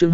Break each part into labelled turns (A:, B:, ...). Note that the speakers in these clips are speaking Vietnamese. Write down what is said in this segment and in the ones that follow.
A: chương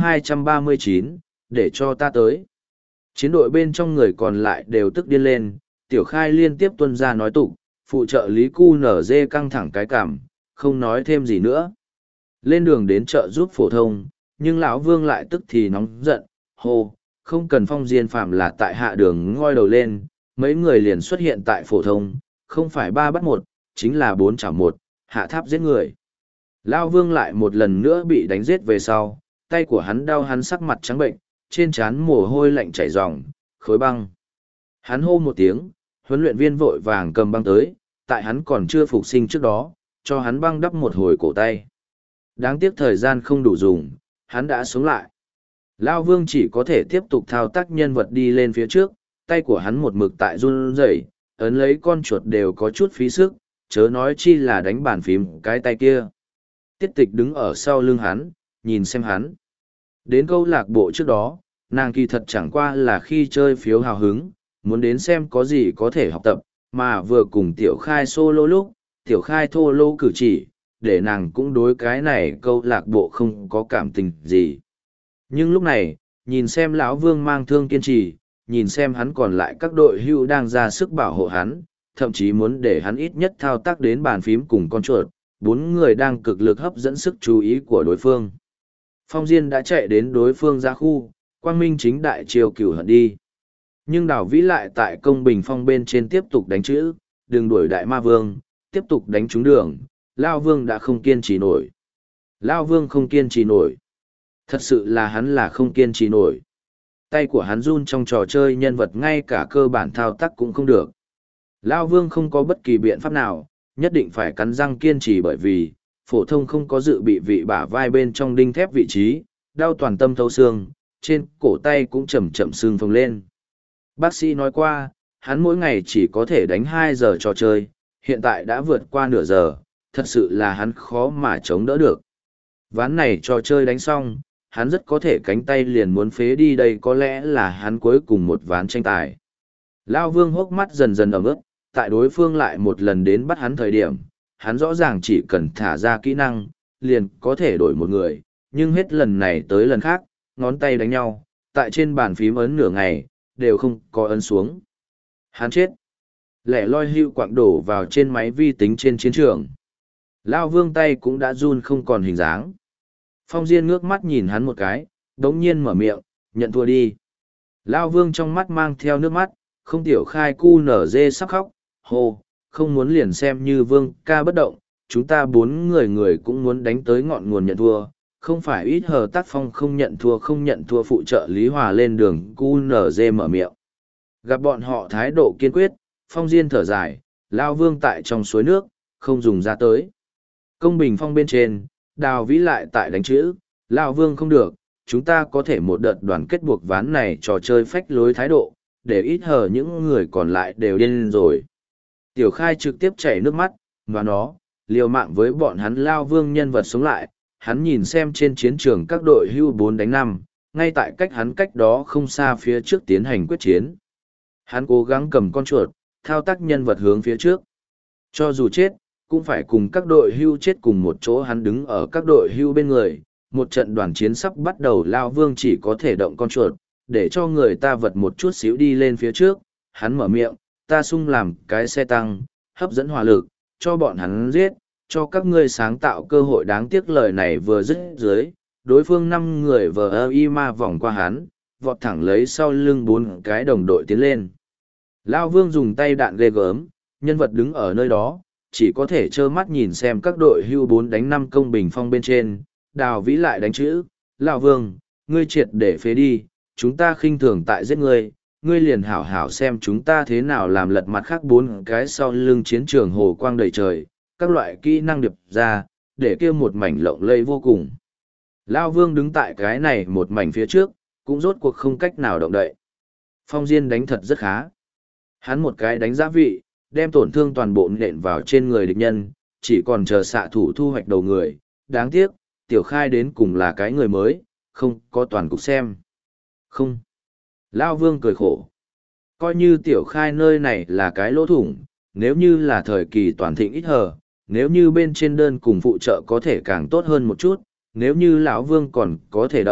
A: 239, để cho ta tới. Chiến đội bên trong người còn lại đều tức điên lên, Tiểu Khai liên tiếp tuân ra nói tục, phụ trợ lý cu nở dê căng thẳng cái cảm, không nói thêm gì nữa. Lên đường đến chợ giúp phổ thông, nhưng lão Vương lại tức thì nóng giận, hô, không cần Phong Diên Phạm là tại hạ đường ngoi đầu lên, mấy người liền xuất hiện tại phổ thông, không phải 3 bắt 1, chính là 4 chảo 1, hạ tháp giết người. Lão Vương lại một lần nữa bị đánh giết về sau, tay của hắn đau, hắn sắc mặt trắng bệnh, trên trán mồ hôi lạnh chảy ròng, khối băng. Hắn hô một tiếng, huấn luyện viên vội vàng cầm băng tới, tại hắn còn chưa phục sinh trước đó, cho hắn băng đắp một hồi cổ tay. Đáng tiếc thời gian không đủ dùng, hắn đã sống lại. Lão Vương chỉ có thể tiếp tục thao tác nhân vật đi lên phía trước, tay của hắn một mực tại run rẩy, ấn lấy con chuột đều có chút phí sức, chớ nói chi là đánh bàn phím cái tay kia. Tiết Tịch đứng ở sau lưng hắn, nhìn xem hắn. Đến câu lạc bộ trước đó, nàng kỳ thật chẳng qua là khi chơi phiếu hào hứng, muốn đến xem có gì có thể học tập, mà vừa cùng Tiểu Khai solo lúc, Tiểu Khai thô lô cử chỉ, để nàng cũng đối cái này câu lạc bộ không có cảm tình gì. Nhưng lúc này, nhìn xem lão Vương mang thương kiên trì, nhìn xem hắn còn lại các đội hưu đang ra sức bảo hộ hắn, thậm chí muốn để hắn ít nhất thao tác đến bàn phím cùng con chuột, 4 người đang cực lực hấp dẫn sức chú ý của đối phương. Phong Diên đã chạy đến đối phương ra khu, quang minh chính đại chiều cửu hận đi. Nhưng Đào Vĩ lại tại công bình phong bên trên tiếp tục đánh chữ, đừng đuổi đại ma vương, tiếp tục đánh trúng đường, Lao Vương đã không kiên trì nổi. Lao Vương không kiên trì nổi. Thật sự là hắn là không kiên trì nổi. Tay của hắn run trong trò chơi nhân vật ngay cả cơ bản thao tác cũng không được. Lao Vương không có bất kỳ biện pháp nào, nhất định phải cắn răng kiên trì bởi vì, phổ thông không có dự bị vị bả vai bên trong đinh thép vị trí, đau toàn tâm thấu xương, trên cổ tay cũng chậm chậm xương phồng lên. Bác sĩ nói qua, hắn mỗi ngày chỉ có thể đánh 2 giờ trò chơi, hiện tại đã vượt qua nửa giờ, thật sự là hắn khó mà chống đỡ được. Ván này trò chơi đánh xong, hắn rất có thể cánh tay liền muốn phế đi, đây có lẽ là hắn cuối cùng một ván tranh tài. Lao Vương hốc mắt dần dần ẩm ướt, tại đối phương lại một lần đến bắt hắn thời điểm, hắn rõ ràng chỉ cần thả ra kỹ năng, liền có thể đổi một người, nhưng hết lần này tới lần khác, ngón tay đánh nhau, tại trên bàn phím ấn nửa ngày, đều không có ấn xuống. Hắn chết. Lẻ loi hưu quạng đổ vào trên máy vi tính trên chiến trường. Lao Vương tay cũng đã run không còn hình dáng. Phong Diên ngước mắt nhìn hắn một cái, đống nhiên mở miệng, nhận thua đi. Lao Vương trong mắt mang theo nước mắt, không Tiểu Khai cu nở dê sắp khóc, hô, không muốn liền xem như Vương ca bất động, chúng ta 4 người cũng muốn đánh tới ngọn nguồn nhận thua, không phải ít hờ tác phong không nhận thua phụ trợ Lý Hòa lên đường cu nở dê mở miệng. Gặp bọn họ thái độ kiên quyết, Phong Diên thở dài, Lao Vương tại trong suối nước, không dùng ra tới. Công bình phong bên trên, Đào Vĩ lại tại đánh chữ, Lao Vương không được, chúng ta có thể một đợt đoàn kết buộc ván này trò chơi phách lối thái độ, để ít hờ những người còn lại đều điên rồi. Tiểu Khai trực tiếp chảy nước mắt, và nó, liều mạng với bọn hắn Lao Vương nhân vật sống lại, hắn nhìn xem trên chiến trường các đội hưu 4 đánh 5, ngay tại cách hắn cách đó không xa phía trước tiến hành quyết chiến. Hắn cố gắng cầm con chuột, thao tác nhân vật hướng phía trước. Cho dù chết, cũng phải cùng các đội hưu chết cùng một chỗ, hắn đứng ở các đội hưu bên người. Một trận đoàn chiến sắp bắt đầu, Lao Vương chỉ có thể động con chuột, để cho người ta vật một chút xíu đi lên phía trước. Hắn mở miệng, ta sung làm cái xe tăng, hấp dẫn hỏa lực, cho bọn hắn giết, cho các ngươi sáng tạo cơ hội. Đáng tiếc lời này vừa dứt dưới, đối phương 5 người vờ y ma vòng qua hắn, vọt thẳng lấy sau lưng 4 cái đồng đội tiến lên. Lao Vương dùng tay đạn ghê gớm, nhân vật đứng ở nơi đó, chỉ có thể trơ mắt nhìn xem các đội hưu 4 đánh 5 công bình phong bên trên, Đào Vĩ lại đánh chữ, Lao Vương, ngươi triệt để phế đi, chúng ta khinh thường tại giết ngươi, ngươi liền hảo hảo xem chúng ta thế nào làm lật mặt khác 4 cái sau lưng chiến trường hồ quang đầy trời, các loại kỹ năng điệp ra, để kia một mảnh lộng lẫy vô cùng. Lao Vương đứng tại cái này một mảnh phía trước, cũng rốt cuộc không cách nào động đậy. Phong Diên đánh thật rất khá. Hắn một cái đánh giá vị, đem tổn thương toàn bộ nện vào trên người địch nhân, chỉ còn chờ xạ thủ thu hoạch đầu người. Đáng tiếc, Tiểu Khai đến cùng là cái người mới, không có toàn cục xem. Không. Lao Vương cười khổ. Coi như Tiểu Khai nơi này là cái lỗ thủng, nếu như là thời kỳ toàn thịnh ít hờ, nếu như bên trên đơn cùng phụ trợ có thể càng tốt hơn một chút, nếu như lão Vương còn có thể động,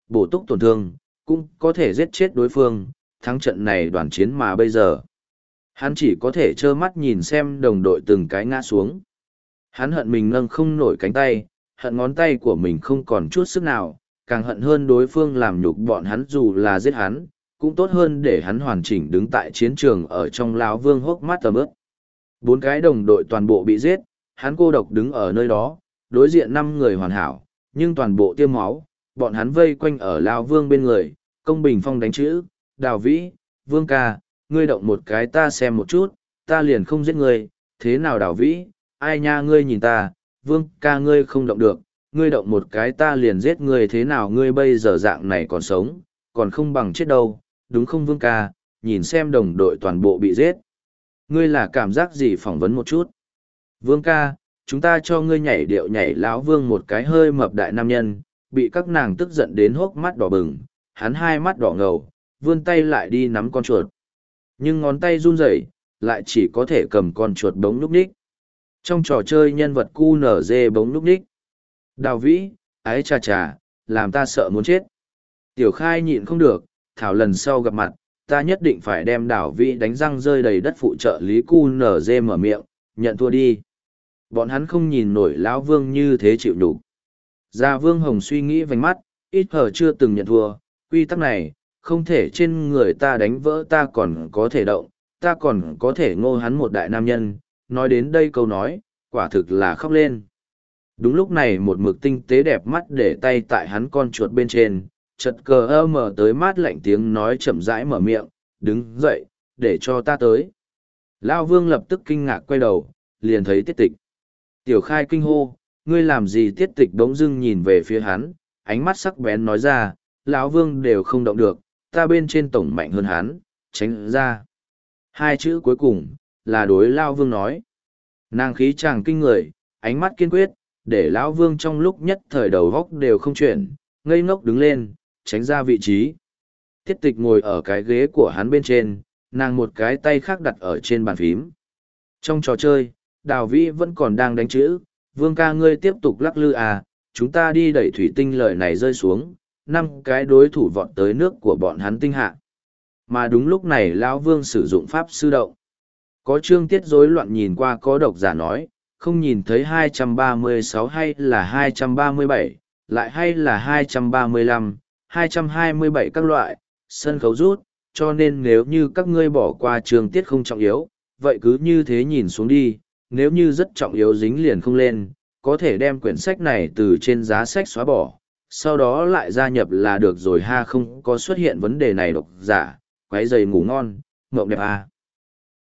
A: bổ túc tổn thương, cũng có thể giết chết đối phương, thắng trận này đoàn chiến mà bây giờ. Hắn chỉ có thể trơ mắt nhìn xem đồng đội từng cái ngã xuống. Hắn hận mình nâng không nổi cánh tay, hận ngón tay của mình không còn chút sức nào, càng hận hơn đối phương làm nhục bọn hắn dù là giết hắn, cũng tốt hơn để hắn hoàn chỉnh đứng tại chiến trường ở trong lão vương hốc mắt tầm ướp. 4 cái đồng đội toàn bộ bị giết, hắn cô độc đứng ở nơi đó, đối diện 5 người hoàn hảo, nhưng toàn bộ tiêm máu, bọn hắn vây quanh ở lão vương bên người, công bình phong đánh chữ, Đào Vĩ, Vương ca, ngươi động một cái ta xem một chút, ta liền không giết ngươi, thế nào Đào Vĩ, ai nha ngươi nhìn ta, Vương ca ngươi không động được, ngươi động một cái ta liền giết ngươi, thế nào ngươi bây giờ dạng này còn sống, còn không bằng chết đâu, đúng không Vương ca, nhìn xem đồng đội toàn bộ bị giết. Ngươi là cảm giác gì, phỏng vấn một chút. Vương ca, chúng ta cho ngươi nhảy điệu nhảy. Lão Vương một cái hơi mập đại nam nhân, bị các nàng tức giận đến hốc mắt đỏ bừng, hắn hai mắt đỏ ngầu, vươn tay lại đi nắm con chuột. Nhưng ngón tay run rẩy, lại chỉ có thể cầm con chuột bóng núp ních. Trong trò chơi nhân vật QNZ bóng núp ních. Đào Vĩ, ái chà chà, làm ta sợ muốn chết. Tiểu Khai nhịn không được, thảo lần sau gặp mặt, ta nhất định phải đem Đào Vĩ đánh răng rơi đầy đất. Phụ trợ lý QNZ mở miệng, nhận thua đi. Bọn hắn không nhìn nổi lão Vương như thế chịu nhục. Gia Vương Hồng suy nghĩ vành mắt, ít hờ chưa từng nhận thua, quy tắc này, không thể trên người ta đánh vỡ, ta còn có thể động, ta còn có thể ngô hắn một đại nam nhân. Nói đến đây câu nói, quả thực là khóc lên. Đúng lúc này một mực tinh tế đẹp mắt để tay tại hắn con chuột bên trên, chật cờ mở tới mát lạnh tiếng nói chậm rãi mở miệng, đứng dậy, để cho ta tới. Lao Vương lập tức kinh ngạc quay đầu, liền thấy Tiết Tịch. Tiểu Khai kinh hô, ngươi làm gì? Tiết Tịch bỗng dưng nhìn về phía hắn, ánh mắt sắc bén nói ra, lão Vương đều không động được, ta bên trên tổng mạnh hơn hắn, tránh ra. 2 chữ cuối cùng, là đối Lao Vương nói. Nàng khí chàng kinh người, ánh mắt kiên quyết, để lão Vương trong lúc nhất thời đầu góc đều không chuyển, ngây ngốc đứng lên, tránh ra vị trí. Tiết Tịch ngồi ở cái ghế của hắn bên trên, nàng một cái tay khác đặt ở trên bàn phím. Trong trò chơi, Đào Vĩ vẫn còn đang đánh chữ, Vương ca ngươi tiếp tục lắc lư à, chúng ta đi đẩy thủy tinh lời này rơi xuống, 5 cái đối thủ vọt tới nước của bọn hắn tinh hạ. Mà đúng lúc này lão Vương sử dụng pháp sư động. Có chương tiết rối loạn nhìn qua, có độc giả nói, không nhìn thấy 236 hay là 237, lại hay là 235, 227 các loại, sân khấu rút, cho nên nếu như các ngươi bỏ qua chương tiết không trọng yếu, vậy cứ như thế nhìn xuống đi, nếu như rất trọng yếu dính liền không lên, có thể đem quyển sách này từ trên giá sách xóa bỏ, sau đó lại gia nhập là được rồi ha. Không có xuất hiện vấn đề này độc giả, quấy giày ngủ ngon, mộng đẹp à.